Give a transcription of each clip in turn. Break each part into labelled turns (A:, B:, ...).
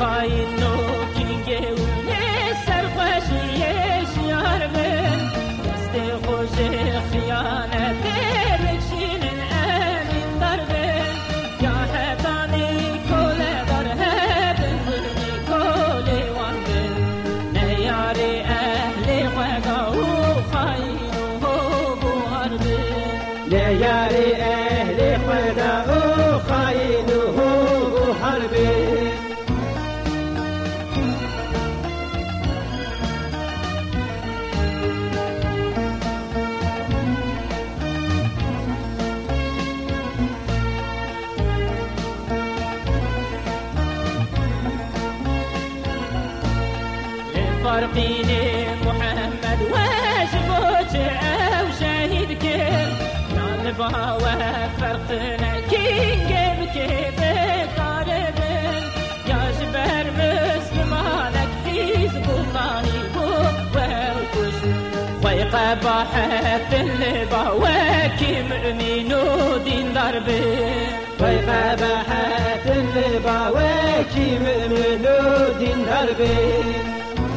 A: خاين وكينجي ونسر خوشيش ياربن دستي خوش خيانة تركشين الآمين ضربن يا حيطاني كل ضرهبن ظلمي كل وانبن نياري أهلي خوغا وخاين وهو هربن
B: نياري أهلي خوغا وخاين وهو هربن
A: فرقيني محمد واجبوك او شهيدك نالبا وفرقنا كينجب كيف قاربن يا جبر مسلمانك حزب الله ووكش خيقة باحث اللبا وكي مؤمن ودين ضربن
B: خيقة باحث اللبا وكي مؤمن ودين ضربن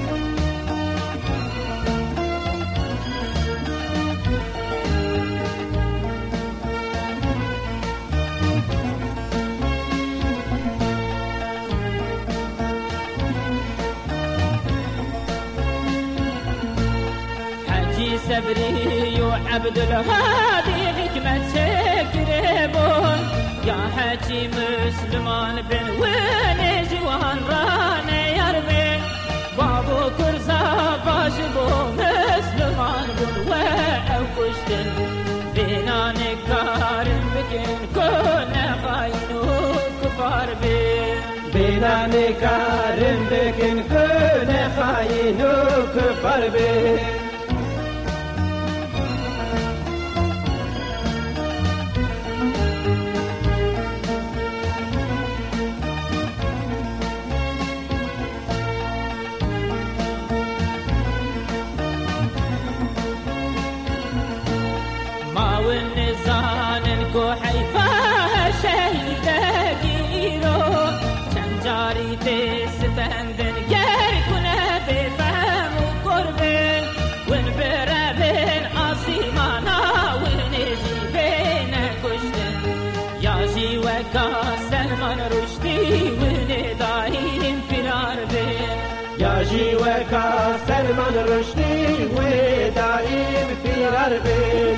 A: سبري وعبد الهادي حكمة شكربون يا حجي مسلمان بن ونجوان رانا يربي بابو كرزا باشبو مسلمان بن وأوكشتن بينا نكار بكن كنا خاين وكفار بين
B: بينا نكار بكن كنا خاين وكفار بين
A: والنزان كحيفا شهيدة كيرو شنجاري تستندن يركنا بفهم وقربن ونبربن عصيمانا ونجي بين كشتن يا جي وكا سلمان رشدي ونداهين فرار بين
B: يا جي وكا سلمان رشدي ونداهين فرار بين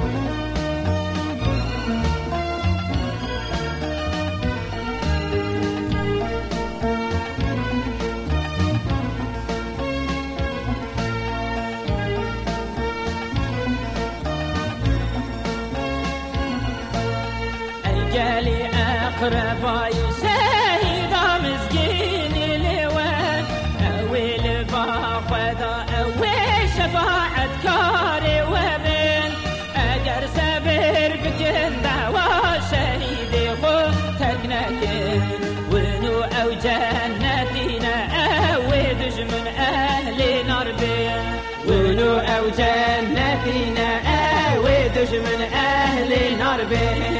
A: جالي أقرباي شهيدا مسكين لوان أول باخذا أول شفاعة كاري وبين أجر سبر بكن دعوى شهيدي خو تكنكن ونو أو جنتنا أو دجمن أهل نار بين ونو أو جنتنا أو دجمن أهل نار بين